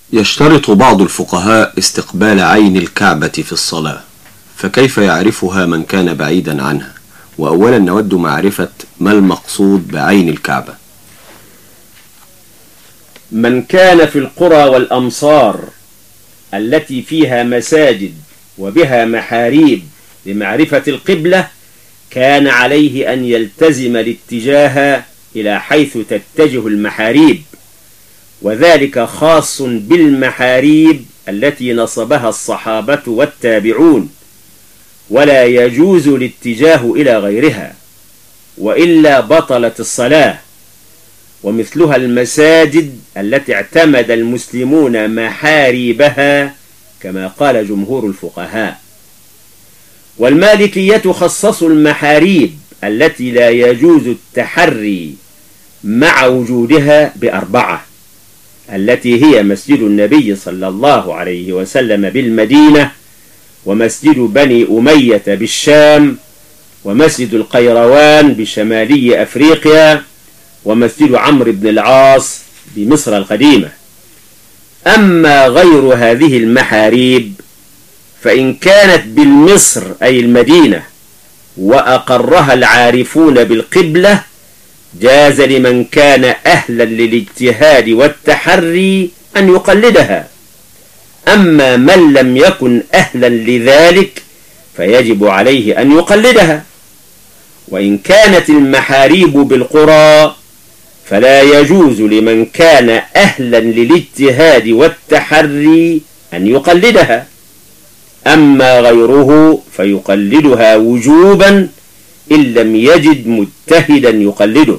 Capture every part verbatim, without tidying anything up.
يشترط بعض الفقهاء استقبال عين الكعبة في الصلاة، فكيف يعرفها من كان بعيدا عنها؟ وأولا نود معرفة ما المقصود بعين الكعبة. من كان في القرى والأمصار التي فيها مساجد وبها محاريب لمعرفة القبلة كان عليه أن يلتزم الاتجاه إلى حيث تتجه المحاريب، وذلك خاص بالمحاريب التي نصبها الصحابة والتابعون، ولا يجوز الاتجاه إلى غيرها وإلا بطلت الصلاة. ومثلها المساجد التي اعتمد المسلمون محاريبها كما قال جمهور الفقهاء. والمالكية خصصوا المحاريب التي لا يجوز التحري مع وجودها بأربعة، التي هي مسجد النبي صلى الله عليه وسلم بالمدينة، ومسجد بني أمية بالشام، ومسجد القيروان بشمالي أفريقيا، ومسجد عمرو بن العاص بمصر القديمة. أما غير هذه المحاريب فإن كانت بالمصر أي المدينة وأقرها العارفون بالقبلة جاز لمن كان أهلا للاجتهاد والتحري أن يقلدها. أما من لم يكن أهلا لذلك فيجب عليه أن يقلدها. وإن كانت المحاريب بالقرى فلا يجوز لمن كان أهلا للاجتهاد والتحري أن يقلدها، أما غيره فيقلدها وجوبا إن لم يجد مجتهدا يقلده.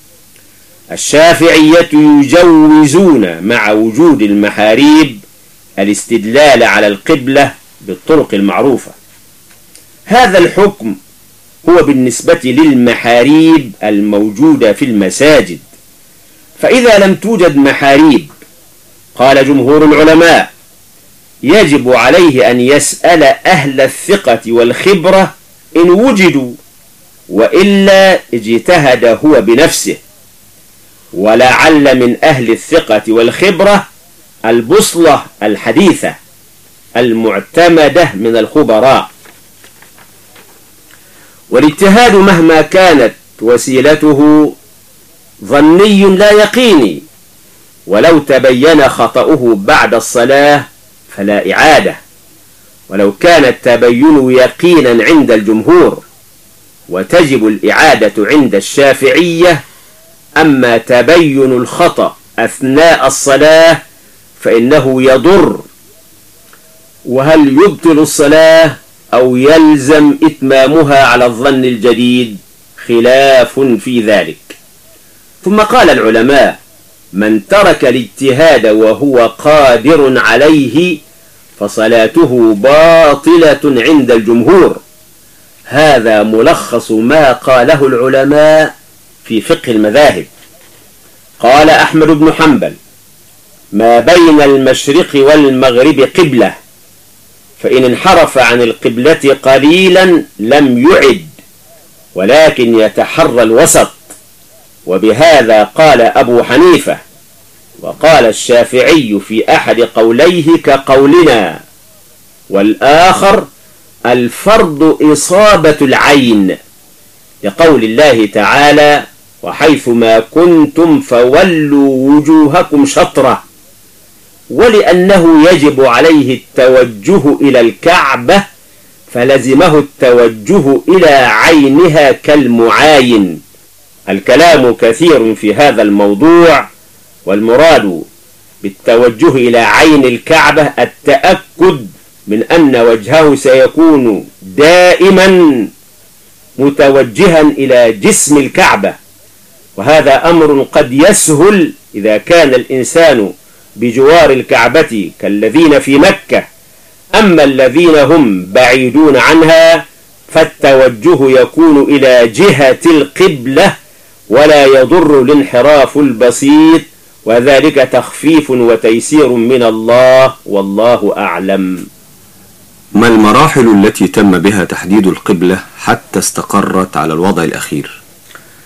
الشافعية يجوزون مع وجود المحاريب الاستدلال على القبلة بالطرق المعروفة. هذا الحكم هو بالنسبة للمحاريب الموجودة في المساجد. فإذا لم توجد محاريب قال جمهور العلماء يجب عليه أن يسأل أهل الثقة والخبرة إن وجدوا، وإلا اجتهد هو بنفسه. ولعل من أهل الثقة والخبرة البصلة الحديثة المعتمدة من الخبراء. والاجتهاد مهما كانت وسيلته ظني لا يقيني، ولو تبين خطأه بعد الصلاة فلا إعادة، ولو كان التبين يقينا عند الجمهور، وتجب الإعادة عند الشافعية. أما تبين الخطأ أثناء الصلاة فإنه يضر، وهل يبطل الصلاة أو يلزم إتمامها على الظن الجديد خلاف في ذلك. ثم قال العلماء من ترك الاجتهاد وهو قادر عليه فصلاته باطلة عند الجمهور. هذا ملخص ما قاله العلماء في فقه المذاهب. قال أحمد بن حنبل ما بين المشرق والمغرب قبلة، فإن انحرف عن القبلة قليلا لم يعد، ولكن يتحرى الوسط. وبهذا قال أبو حنيفة، وقال الشافعي في أحد قوليه كقولنا، والآخر الفرض إصابة العين، لقول الله تعالى وحيث ما كنتم فولوا وجوهكم شطرة، ولأنه يجب عليه التوجه إلى الكعبة فلزمه التوجه إلى عينها كالمعاين. الكلام كثير في هذا الموضوع، والمراد بالتوجه إلى عين الكعبة التأكد من أن وجهه سيكون دائما متوجها إلى جسم الكعبة، وهذا أمر قد يسهل إذا كان الإنسان بجوار الكعبة كالذين في مكة. أما الذين هم بعيدون عنها فالتوجه يكون إلى جهة القبلة، ولا يضر الانحراف البسيط، وذلك تخفيف وتيسير من الله، والله أعلم. ما المراحل التي تم بها تحديد القبلة حتى استقرت على الوضع الأخير؟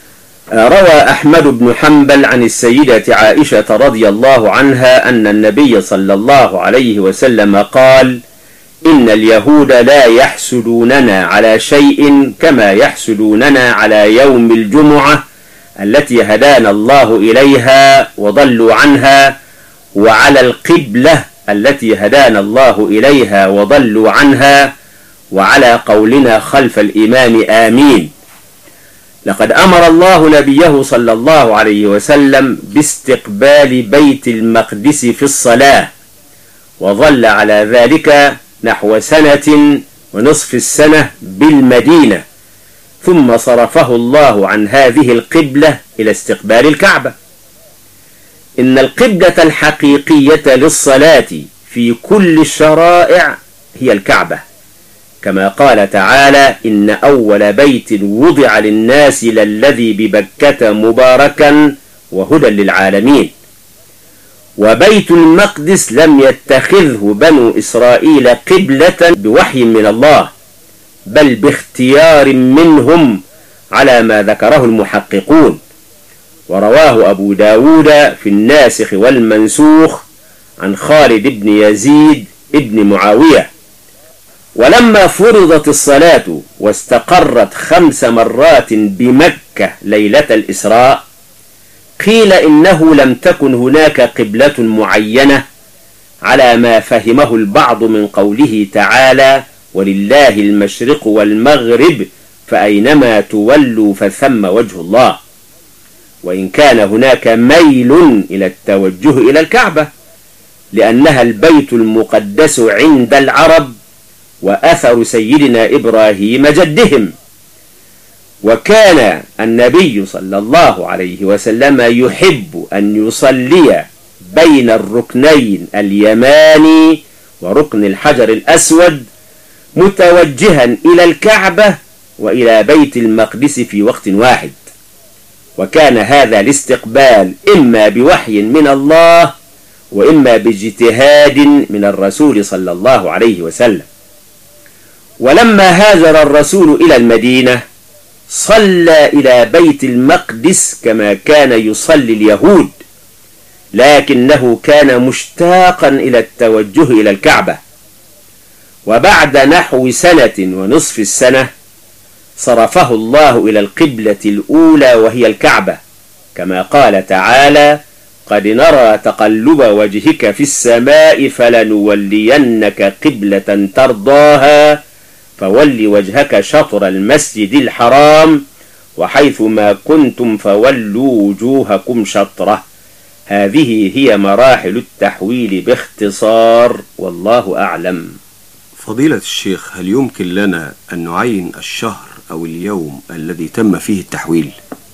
روى أحمد بن حنبل عن السيدة عائشة رضي الله عنها أن النبي صلى الله عليه وسلم قال: إن اليهود لا يحسدوننا على شيء كما يحسدوننا على يوم الجمعة التي هدانا الله إليها وضلوا عنها، وعلى القبلة التي هدانا الله إليها وضلوا عنها، وعلى قولنا خلف الإمام آمين. لقد أمر الله نبيه صلى الله عليه وسلم باستقبال بيت المقدس في الصلاة، وظل على ذلك نحو سنة ونصف السنة بالمدينة، ثم صرفه الله عن هذه القبلة إلى استقبال الكعبة. إن القبلة الحقيقية للصلاة في كل الشرائع هي الكعبة، كما قال تعالى: إن أول بيت وضع للناس للذي ببكة مباركا وهدى للعالمين. وبيت المقدس لم يتخذه بنو إسرائيل قبلة بوحي من الله، بل باختيار منهم على ما ذكره المحققون. ورواه أبو داود في الناسخ والمنسوخ عن خالد بن يزيد ابن معاوية. ولما فرضت الصلاة واستقرت خمس مرات بمكة ليلة الإسراء، قيل إنه لم تكن هناك قبلة معينة على ما فهمه البعض من قوله تعالى: ولله المشرق والمغرب فأينما تولوا فثم وجه الله، وإن كان هناك ميل إلى التوجه إلى الكعبة، لأنها البيت المقدس عند العرب وأثر سيدنا إبراهيم جدهم. وكان النبي صلى الله عليه وسلم يحب أن يصلي بين الركنين اليماني وركن الحجر الأسود متوجها إلى الكعبة وإلى بيت المقدس في وقت واحد، وكان هذا الاستقبال إما بوحي من الله وإما باجتهاد من الرسول صلى الله عليه وسلم. ولما هاجر الرسول إلى المدينة صلى إلى بيت المقدس كما كان يصلي اليهود، لكنه كان مشتاقا إلى التوجه إلى الكعبة. وبعد نحو سنة ونصف السنة صرفه الله إلى القبلة الأولى وهي الكعبة، كما قال تعالى: قد نرى تقلب وجهك في السماء فلنولينك قبلة ترضاها فول وجهك شطر المسجد الحرام وحيث ما كنتم فولوا وجوهكم شطره. هذه هي مراحل التحويل باختصار، والله أعلم. فضيلة الشيخ، هل يمكن لنا أن نعين الشهر أو اليوم الذي تم فيه التحويل؟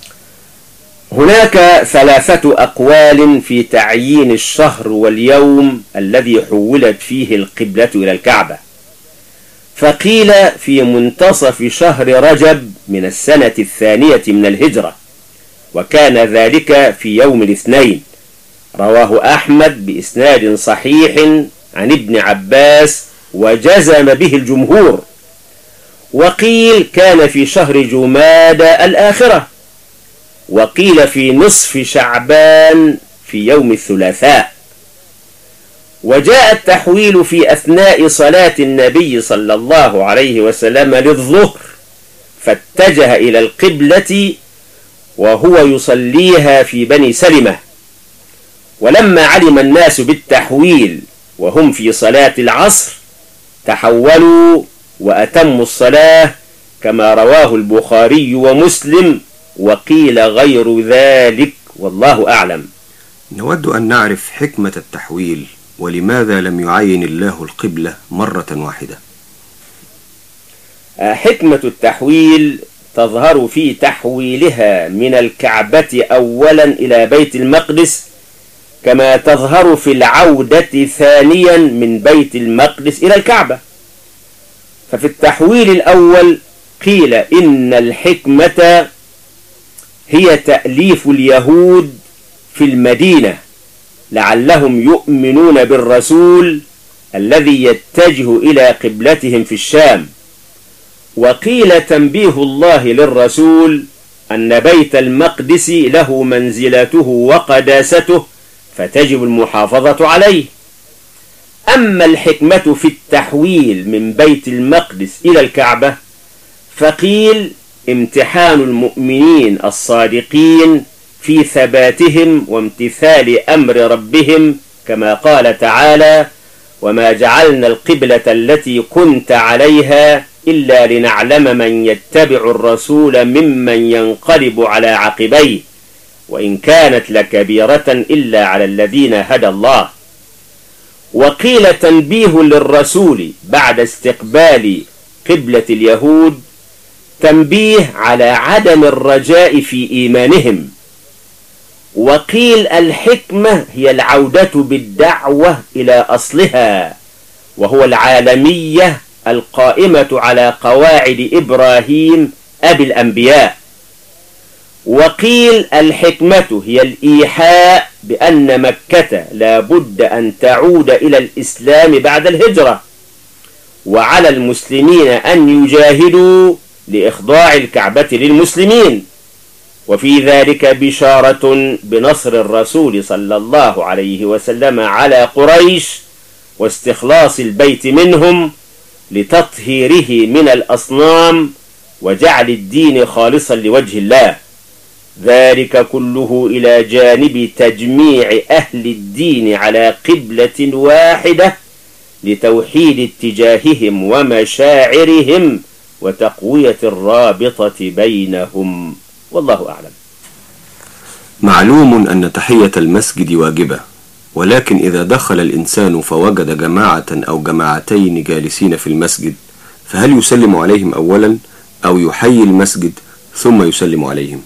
هناك ثلاثة أقوال في تعيين الشهر واليوم الذي حولت فيه القبلة إلى الكعبة. فقيل في منتصف شهر رجب من السنة الثانية من الهجرة، وكان ذلك في يوم الاثنين، رواه أحمد بإسناد صحيح عن ابن عباس وجزم به الجمهور. وقيل كان في شهر جمادى الآخرة، وقيل في نصف شعبان في يوم الثلاثاء. وجاء التحويل في أثناء صلاة النبي صلى الله عليه وسلم للظهر، فاتجه إلى القبلة وهو يصليها في بني سلمة. ولما علم الناس بالتحويل وهم في صلاة العصر تحولوا وأتموا الصلاة، كما رواه البخاري ومسلم، وقيل غير ذلك، والله أعلم. نود أن نعرف حكمة التحويل، ولماذا لم يعين الله القبلة مرة واحدة؟ حكمة التحويل تظهر في تحويلها من الكعبة أولا إلى بيت المقدس، كما تظهر في العودة ثانيا من بيت المقدس إلى الكعبة. ففي التحويل الأول قيل إن الحكمة هي تأليف اليهود في المدينة لعلهم يؤمنون بالرسول الذي يتجه إلى قبلتهم في الشام. وقيل تنبيه الله للرسول أن بيت المقدس له منزلته وقداسته، فتجب المحافظة عليه. أما الحكمة في التحويل من بيت المقدس إلى الكعبة فقيل امتحان المؤمنين الصادقين في ثباتهم وامتثال أمر ربهم، كما قال تعالى: وما جعلنا القبلة التي كنت عليها إلا لنعلم من يتبع الرسول ممن ينقلب على عقبيه وإن كانت لكبيرة إلا على الذين هدى الله. وقيل تنبيه للرسول بعد استقبال قبلة اليهود، تنبيه على عدم الرجاء في إيمانهم. وقيل الحكمة هي العودة بالدعوة إلى أصلها، وهو العالمية القائمة على قواعد إبراهيم أبي الأنبياء. وقيل الحكمة هي الإيحاء بأن مكة لا بد أن تعود إلى الإسلام بعد الهجرة، وعلى المسلمين أن يجاهدوا لإخضاع الكعبة للمسلمين. وفي ذلك بشارة بنصر الرسول صلى الله عليه وسلم على قريش واستخلاص البيت منهم لتطهيره من الأصنام وجعل الدين خالصا لوجه الله، ذلك كله إلى جانب تجميع أهل الدين على قبلة واحدة لتوحيد اتجاههم ومشاعرهم وتقوية الرابطة بينهم، والله أعلم. معلوم أن تحية المسجد واجبة، ولكن إذا دخل الإنسان فوجد جماعة أو جماعتين جالسين في المسجد، فهل يسلم عليهم أولا أو يحيي المسجد ثم يسلم عليهم؟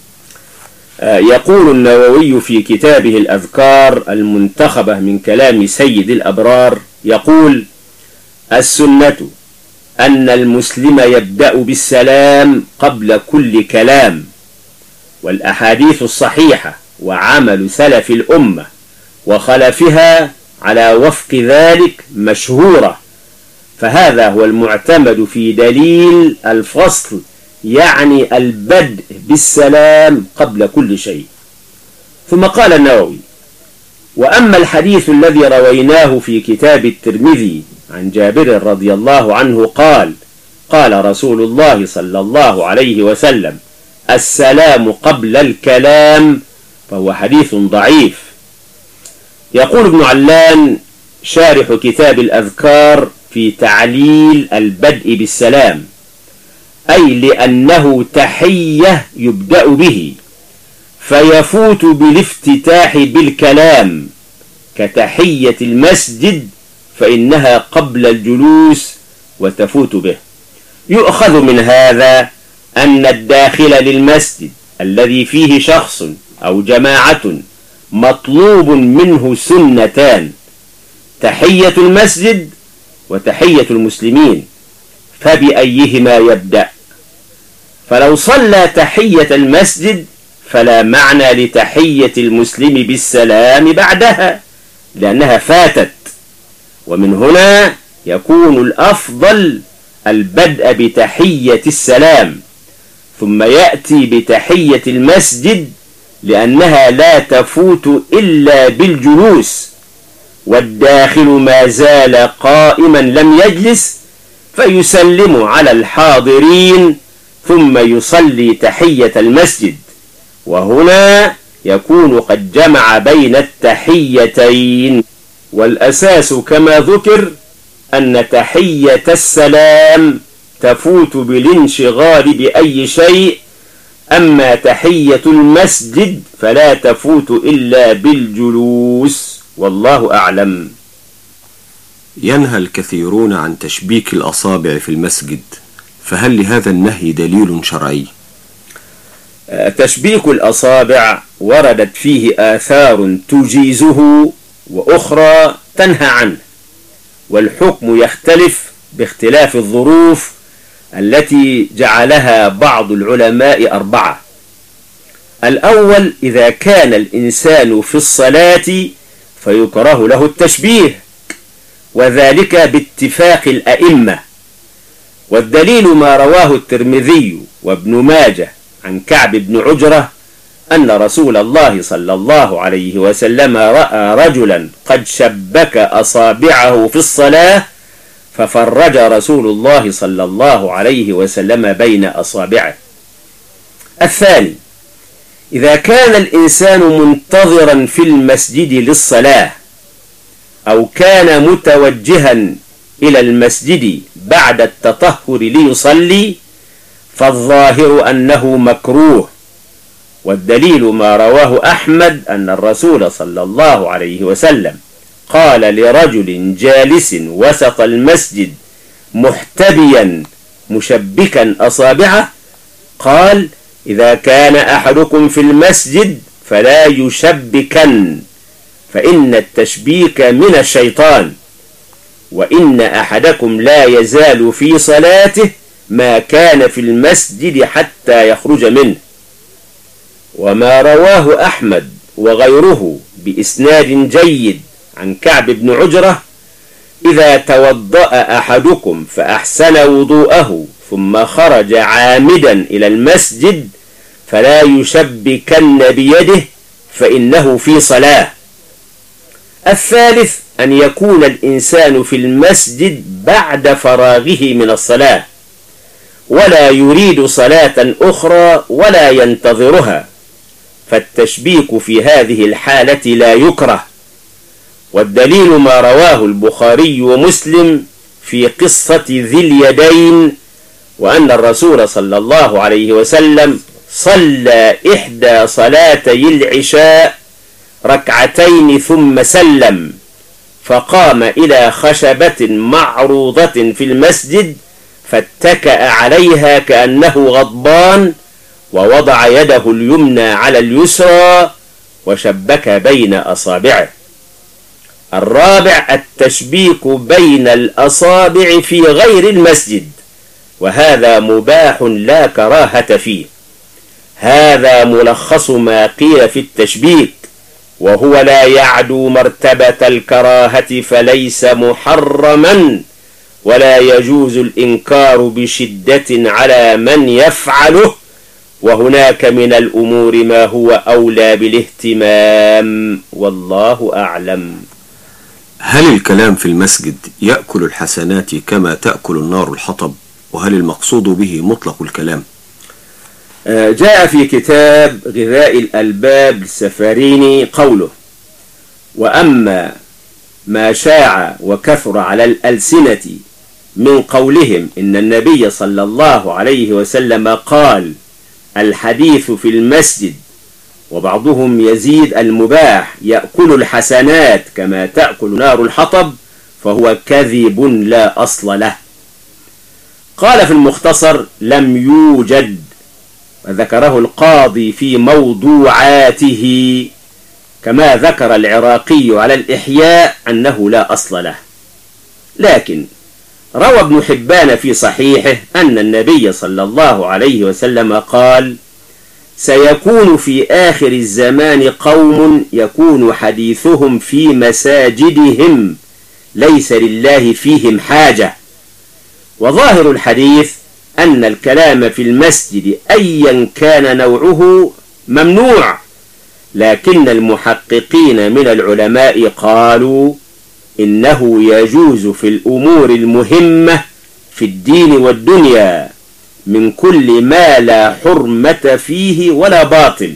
يقول النووي في كتابه الأذكار المنتخبة من كلام سيد الأبرار، يقول: السنة أن المسلم يبدأ بالسلام قبل كل كلام، والأحاديث الصحيحة وعمل سلف الأمة وخلفها على وفق ذلك مشهورة، فهذا هو المعتمد في دليل الفصل، يعني البدء بالسلام قبل كل شيء. ثم قال النووي: وأما الحديث الذي رويناه في كتاب الترمذي عن جابر رضي الله عنه قال: قال رسول الله صلى الله عليه وسلم: السلام قبل الكلام، فهو حديث ضعيف. يقول ابن علان شارح كتاب الأذكار في تعليل البدء بالسلام: أي لأنه تحية يبدأ به، فيفوت بالافتتاح بالكلام كتحية المسجد، فإنها قبل الجلوس وتفوت به. يؤخذ من هذا أن الداخل للمسجد الذي فيه شخص أو جماعة مطلوب منه سنتان: تحية المسجد وتحية المسلمين، فبأيهما يبدأ؟ فلو صلى تحية المسجد فلا معنى لتحية المسلم بالسلام بعدها، لأنها فاتت. ومن هنا يكون الأفضل البدء بتحية السلام، ثم يأتي بتحية المسجد، لأنها لا تفوت إلا بالجلوس، والداخل ما زال قائما لم يجلس، فيسلم على الحاضرين ثم يصلي تحية المسجد، وهنا يكون قد جمع بين التحيتين. والأساس كما ذكر أن تحية السلام تفوت بالانشغال بأي شيء، أما تحية المسجد فلا تفوت إلا بالجلوس، والله أعلم. ينهى الكثيرون عن تشبيك الأصابع في المسجد، فهل لهذا النهي دليل شرعي؟ تشبيك الأصابع وردت فيه آثار تجيزه وأخرى تنهى عنه، والحكم يختلف باختلاف الظروف التي جعلها بعض العلماء أربعة. الأول: إذا كان الإنسان في الصلاة فيكره له التشبيه، وذلك باتفاق الأئمة، والدليل ما رواه الترمذي وابن ماجه عن كعب بن عجرة أن رسول الله صلى الله عليه وسلم رأى رجلا قد شبك أصابعه في الصلاة ففرج رسول الله صلى الله عليه وسلم بين أصابعه. الثاني: إذا كان الإنسان منتظرا في المسجد للصلاة أو كان متوجها إلى المسجد بعد التطهر ليصلي فالظاهر أنه مكروه، والدليل ما رواه أحمد أن الرسول صلى الله عليه وسلم قال لرجل جالس وسط المسجد محتبيا مشبكا أصابعه، قال: إذا كان أحدكم في المسجد فلا يشبكن، فإن التشبيك من الشيطان، وإن أحدكم لا يزال في صلاته ما كان في المسجد حتى يخرج منه. وما رواه أحمد وغيره بإسناد جيد عن كعب بن عجرة: إذا توضأ أحدكم فأحسن وضوءه ثم خرج عامدا إلى المسجد فلا يشبكن بيده فإنه في صلاة. الثالث: أن يكون الإنسان في المسجد بعد فراغه من الصلاة ولا يريد صلاة أخرى ولا ينتظرها، فالتشبيك في هذه الحالة لا يكره، والدليل ما رواه البخاري ومسلم في قصة ذي اليدين، وأن الرسول صلى الله عليه وسلم صلى إحدى صلاتي العشاء ركعتين ثم سلم، فقام إلى خشبة معروضة في المسجد فاتكأ عليها كأنه غضبان، ووضع يده اليمنى على اليسرى وشبك بين أصابعه. الرابع: التشبيك بين الأصابع في غير المسجد، وهذا مباح لا كراهة فيه. هذا ملخص ما قيل في التشبيك، وهو لا يعدو مرتبة الكراهة، فليس محرما ولا يجوز الإنكار بشدة على من يفعله، وهناك من الأمور ما هو أولى بالاهتمام، والله أعلم. هل الكلام في المسجد يأكل الحسنات كما تأكل النار الحطب؟ وهل المقصود به مطلق الكلام؟ جاء في كتاب غذاء الألباب للسفاريني قوله: وأما ما شاع وكثر على الألسنة من قولهم إن النبي صلى الله عليه وسلم قال الحديث في المسجد، وبعضهم يزيد المباح يأكل الحسنات كما تأكل نار الحطب، فهو كذب لا أصل له. قال في المختصر: لم يوجد، وذكره القاضي في موضوعاته، كما ذكر العراقي على الإحياء أنه لا أصل له. لكن روى ابن حبان في صحيحه أن النبي صلى الله عليه وسلم قال: سيكون في آخر الزمان قوم يكون حديثهم في مساجدهم ليس لله فيهم حاجة. وظاهر الحديث أن الكلام في المسجد أيا كان نوعه ممنوع، لكن المحققين من العلماء قالوا إنه يجوز في الأمور المهمة في الدين والدنيا من كل ما لا حرمة فيه ولا باطل.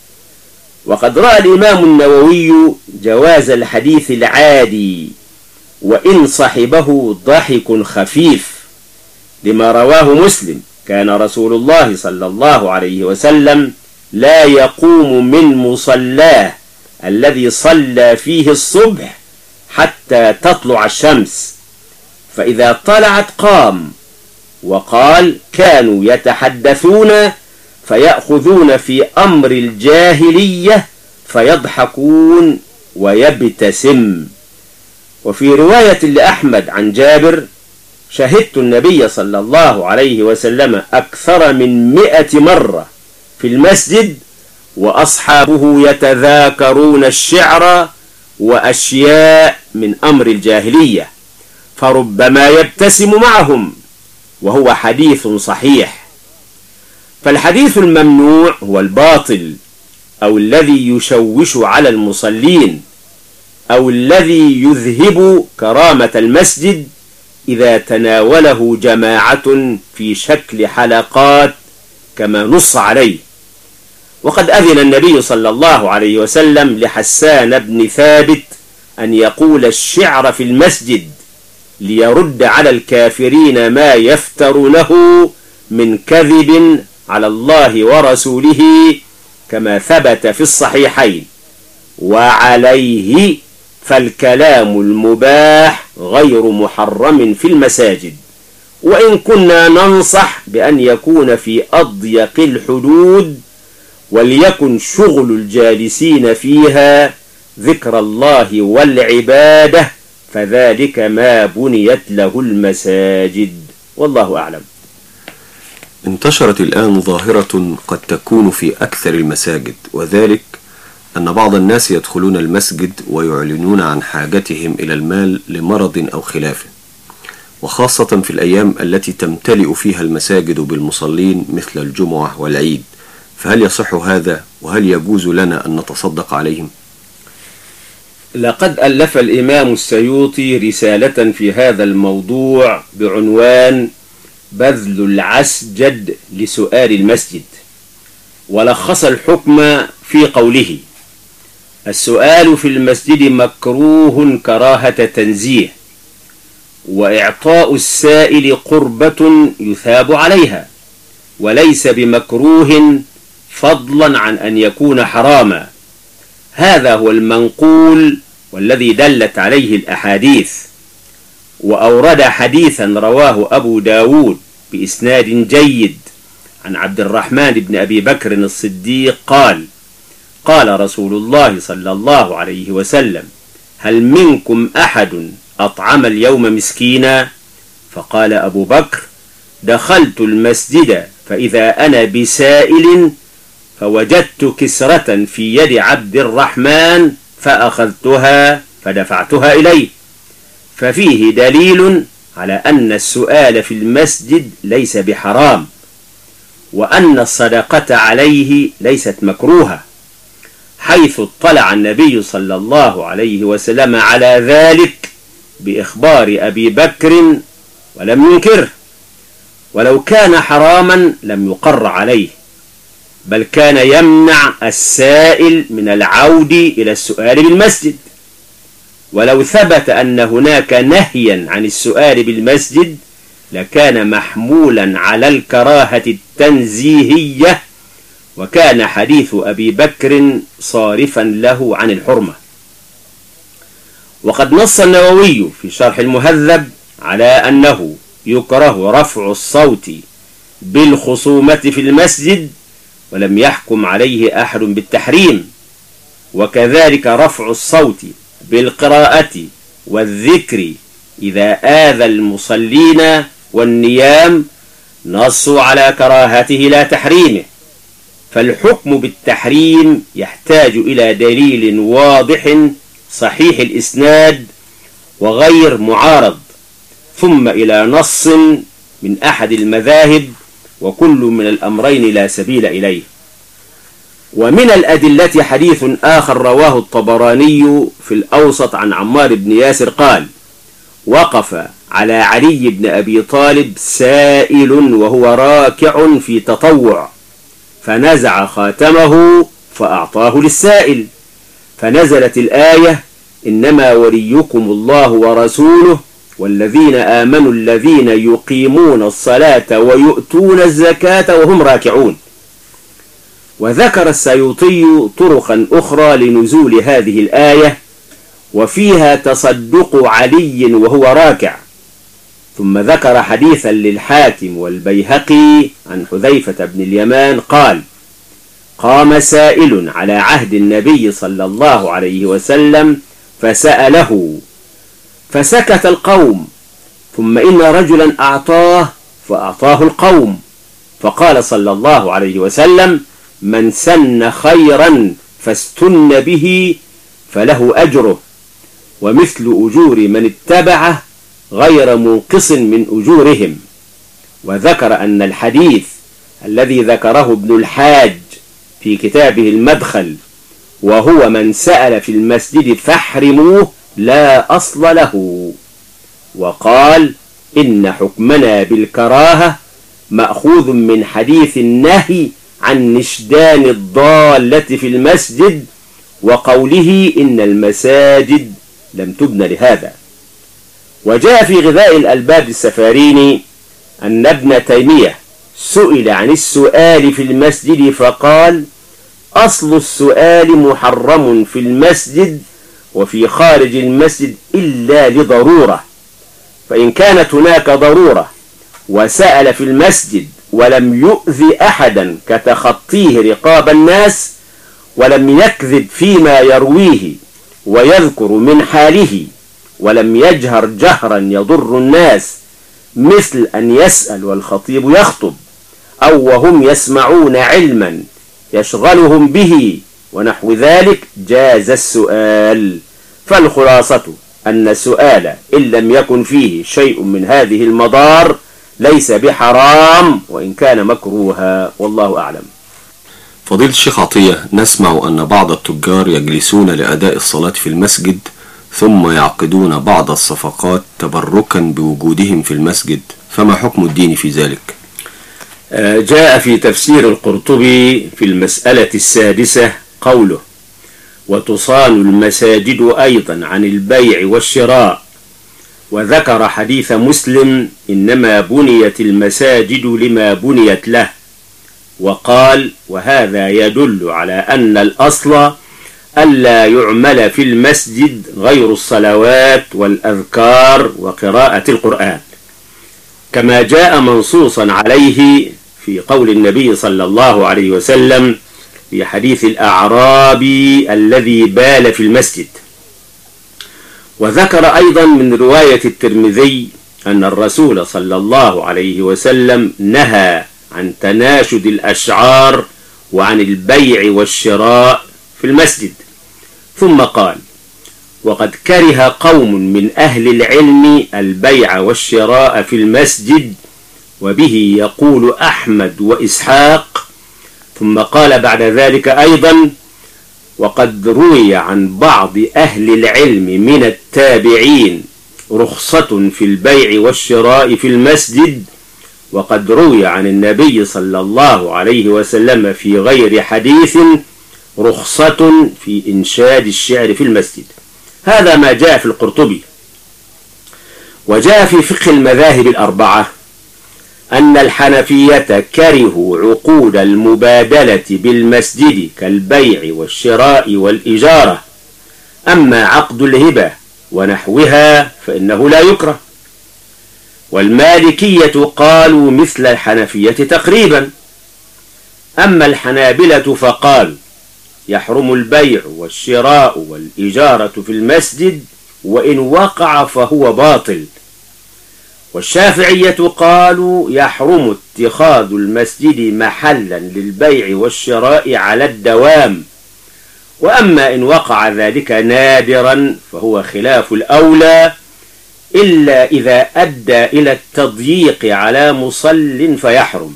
وقد رأى الإمام النووي جواز الحديث العادي وإن صحبه ضحك خفيف، لما رواه مسلم: كان رسول الله صلى الله عليه وسلم لا يقوم من مصلاه الذي صلى فيه الصبح حتى تطلع الشمس، فإذا طلعت قام. وقال: كانوا يتحدثون فيأخذون في أمر الجاهلية فيضحكون ويبتسم. وفي رواية لأحمد عن جابر: شهدت النبي صلى الله عليه وسلم أكثر من مئة مرة في المسجد وأصحابه يتذاكرون الشعر وأشياء من أمر الجاهلية، فربما يبتسم معهم، وهو حديث صحيح. فالحديث الممنوع هو الباطل أو الذي يشوش على المصلين أو الذي يذهب كرامة المسجد إذا تناوله جماعة في شكل حلقات كما نص عليه. وقد أذن النبي صلى الله عليه وسلم لحسان بن ثابت أن يقول الشعر في المسجد ليرد على الكافرين ما يفترونه من كذب على الله ورسوله كما ثبت في الصحيحين. وعليه فالكلام المباح غير محرم في المساجد، وإن كنا ننصح بأن يكون في أضيق الحدود، وليكن شغل الجالسين فيها ذكر الله والعبادة، فذلك ما بنيت له المساجد، والله أعلم. انتشرت الآن ظاهرة قد تكون في أكثر المساجد، وذلك أن بعض الناس يدخلون المسجد ويعلنون عن حاجتهم إلى المال لمرض أو خلافه، وخاصة في الأيام التي تمتلئ فيها المساجد بالمصلين مثل الجمعة والعيد، فهل يصح هذا؟ وهل يجوز لنا أن نتصدق عليهم؟ لقد ألف الإمام السيوطي رسالة في هذا الموضوع بعنوان بذل العسجد لسؤال المسجد، ولخص الحكم في قوله: السؤال في المسجد مكروه كراهة تنزيه، وإعطاء السائل قربة يثاب عليها، وليس بمكروه فضلا عن أن يكون حراما. هذا هو المنقول والذي دلت عليه الأحاديث. وأورد حديثا رواه أبو داود بإسناد جيد عن عبد الرحمن بن أبي بكر الصديق قال: قال رسول الله صلى الله عليه وسلم: هل منكم أحد أطعم اليوم مسكينا؟ فقال أبو بكر: دخلت المسجد فإذا أنا بسائل فوجدت كسرة في يد عبد الرحمن فأخذتها فدفعتها إليه. ففيه دليل على أن السؤال في المسجد ليس بحرام، وأن الصدقة عليه ليست مكروهة، حيث اطلع النبي صلى الله عليه وسلم على ذلك بإخبار أبي بكر ولم ينكره. ولو كان حراما لم يقر عليه، بل كان يمنع السائل من العود إلى السؤال بالمسجد. ولو ثبت أن هناك نهيا عن السؤال بالمسجد لكان محمولا على الكراهة التنزيهية، وكان حديث أبي بكر صارفا له عن الحرمة. وقد نص النووي في شرح المهذب على أنه يكره رفع الصوت بالخصومة في المسجد، ولم يحكم عليه أحد بالتحريم. وكذلك رفع الصوت بالقراءة والذكر إذا آذى المصلين والنيام نصوا على كراهته لا تحريمه. فالحكم بالتحريم يحتاج إلى دليل واضح صحيح الإسناد وغير معارض، ثم إلى نص من أحد المذاهب، وكل من الأمرين لا سبيل إليه. ومن الأدلة حديث آخر رواه الطبراني في الأوسط عن عمار بن ياسر قال: وقف على علي بن أبي طالب سائل وهو راكع في تطوع، فنزع خاتمه فأعطاه للسائل، فنزلت الآية: إنما وليكم الله ورسوله والذين آمنوا الذين يقيمون الصلاة ويؤتون الزكاة وهم راكعون. وذكر السيوطي طرقا أخرى لنزول هذه الآية، وفيها تصدق علي وهو راكع. ثم ذكر حديثا للحاكم والبيهقي عن حذيفة بن اليمان قال: قام سائل على عهد النبي صلى الله عليه وسلم فسأله فسكت القوم، ثم إن رجلا أعطاه فأعطاه القوم، فقال صلى الله عليه وسلم: من سن خيرا فاستن به فله أجره ومثل أجور من اتبعه غير منقص من أجورهم. وذكر أن الحديث الذي ذكره ابن الحاج في كتابه المدخل، وهو من سأل في المسجد فاحرموه لا أصل له، وقال إن حكمنا بالكراهة مأخوذ من حديث النهي عن نشدان الضالة في المسجد، وقوله إن المساجد لم تبن لهذا. وجاء في غذاء الألباب السفاريني أن ابن تيمية سئل عن السؤال في المسجد فقال: أصل السؤال محرم في المسجد وفي خارج المسجد إلا لضرورة، فإن كانت هناك ضرورة وسأل في المسجد ولم يؤذي أحدا كتخطيه رقاب الناس، ولم يكذب فيما يرويه ويذكر من حاله، ولم يجهر جهرا يضر الناس مثل أن يسأل والخطيب يخطب، أو وهم يسمعون علما يشغلهم به ونحو ذلك، جاز السؤال. فالخلاصة أن السؤال إن لم يكن فيه شيء من هذه المضار ليس بحرام وإن كان مكروها، والله أعلم. فضيلة الشيخ عطية، نسمع أن بعض التجار يجلسون لأداء الصلاة في المسجد ثم يعقدون بعض الصفقات تبركا بوجودهم في المسجد، فما حكم الدين في ذلك؟ جاء في تفسير القرطبي في المسألة السادسة قوله: وتصان المساجد أيضا عن البيع والشراء، وذكر حديث مسلم: إنما بنيت المساجد لما بنيت له، وقال: وهذا يدل على أن الأصل ألا يعمل في المسجد غير الصلوات والأذكار وقراءة القرآن، كما جاء منصوصا عليه في قول النبي صلى الله عليه وسلم في حديث الأعرابي الذي بال في المسجد. وذكر أيضا من رواية الترمذي أن الرسول صلى الله عليه وسلم نهى عن تناشد الأشعار وعن البيع والشراء في المسجد، ثم قال: وقد كره قوم من أهل العلم البيع والشراء في المسجد، وبه يقول أحمد وإسحاق. ثم قال بعد ذلك أيضا: وقد روي عن بعض أهل العلم من التابعين رخصة في البيع والشراء في المسجد، وقد روي عن النبي صلى الله عليه وسلم في غير حديث رخصة في إنشاد الشعر في المسجد. هذا ما جاء في القرطبي. وجاء في فقه المذاهب الأربعة أن الحنفية كرهوا عقود المبادلة بالمسجد كالبيع والشراء والإجارة، أما عقد الهبة ونحوها فإنه لا يكره. والمالكية قالوا مثل الحنفية تقريبا. أما الحنابلة فقالوا يحرم البيع والشراء والإجارة في المسجد، وإن وقع فهو باطل. والشافعية قالوا يحرم اتخاذ المسجد محلا للبيع والشراء على الدوام، وأما إن وقع ذلك نادرا فهو خلاف الأولى، إلا إذا أدى إلى التضييق على مصل فيحرم.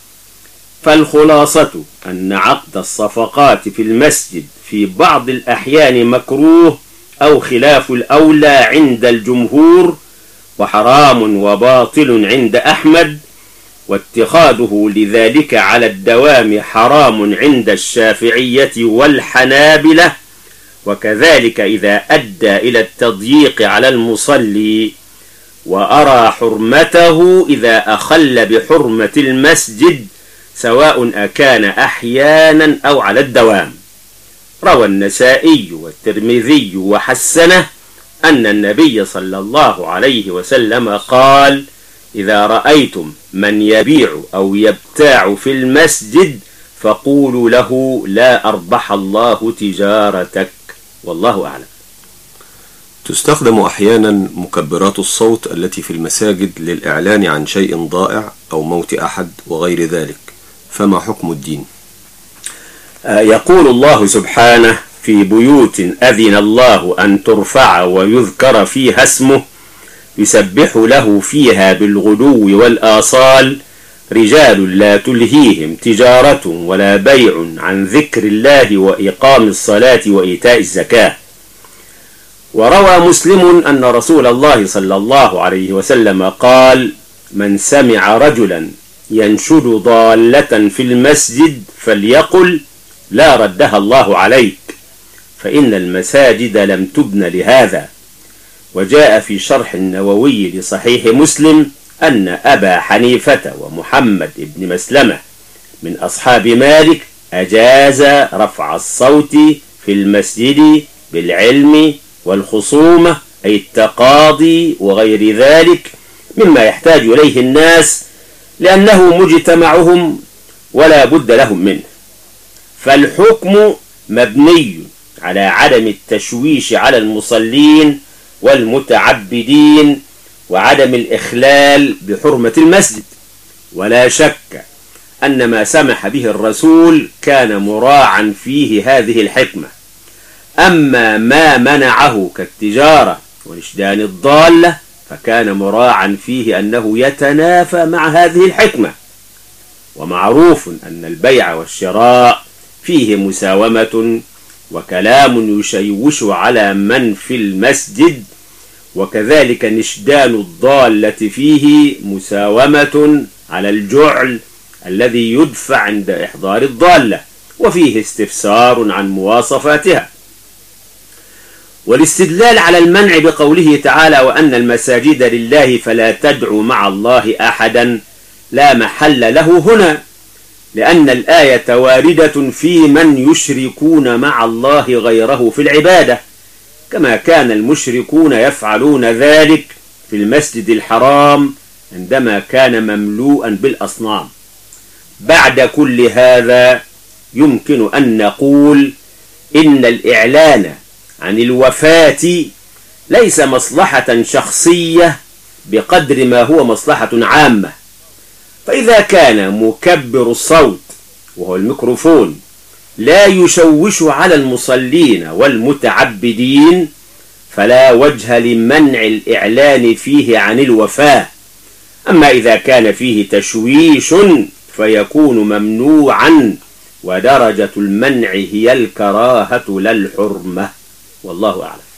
فالخلاصة أن عقد الصفقات في المسجد في بعض الأحيان مكروه أو خلاف الأولى عند الجمهور، وحرام وباطل عند أحمد، واتخاذه لذلك على الدوام حرام عند الشافعية والحنابلة، وكذلك إذا أدى إلى التضييق على المصلي. وأرى حرمته إذا أخل بحرمة المسجد، سواء أكان أحيانا أو على الدوام. روى النسائي والترمذي وحسنه أن النبي صلى الله عليه وسلم قال: إذا رأيتم من يبيع أو يبتاع في المسجد فقولوا له لا أربح الله تجارتك، والله أعلم. تستخدم أحيانا مكبرات الصوت التي في المساجد للإعلان عن شيء ضائع أو موت أحد وغير ذلك، فما حكم الدين؟ يقول الله سبحانه: في بيوت أذن الله أن ترفع ويذكر فيها اسمه يسبح له فيها بالغدو والآصال رجال لا تلهيهم تجارة ولا بيع عن ذكر الله وإقام الصلاة وإيتاء الزكاة. وروى مسلم أن رسول الله صلى الله عليه وسلم قال: من سمع رجلا ينشد ضالة في المسجد فليقل: لا ردها الله عليك، فإن المساجد لم تبن لهذا. وجاء في شرح النووي لصحيح مسلم أن أبا حنيفة ومحمد بن مسلمة من أصحاب مالك أجاز رفع الصوت في المسجد بالعلم والخصومة، أي التقاضي وغير ذلك مما يحتاج إليه الناس، لأنه مجتمعهم ولا بد لهم منه. فالحكم مبني على عدم التشويش على المصلين والمتعبدين وعدم الإخلال بحرمة المسجد. ولا شك أن ما سمح به الرسول كان مراعا فيه هذه الحكمة. أما ما منعه كالتجارة ونشدان الضالة فكان مراعا فيه أنه يتنافى مع هذه الحكمة. ومعروف أن البيع والشراء فيه مساومة وكلام يشوش على من في المسجد، وكذلك نشدان الضالة فيه مساومة على الجعل الذي يدفع عند إحضار الضالة، وفيه استفسار عن مواصفاتها. والاستدلال على المنع بقوله تعالى: وأن المساجد لله فلا تدعوا مع الله أحدا، لا محل له هنا، لأن الآية واردة في من يشركون مع الله غيره في العبادة، كما كان المشركون يفعلون ذلك في المسجد الحرام عندما كان مملوءا بالأصنام. بعد كل هذا يمكن أن نقول إن الإعلان عن الوفاة ليس مصلحة شخصية بقدر ما هو مصلحة عامة. فإذا كان مكبر الصوت وهو الميكروفون لا يشوش على المصلين والمتعبدين فلا وجه لمنع الإعلان فيه عن الوفاة. أما إذا كان فيه تشويش فيكون ممنوعا، ودرجة المنع هي الكراهة لا الحرمة، والله أعلم.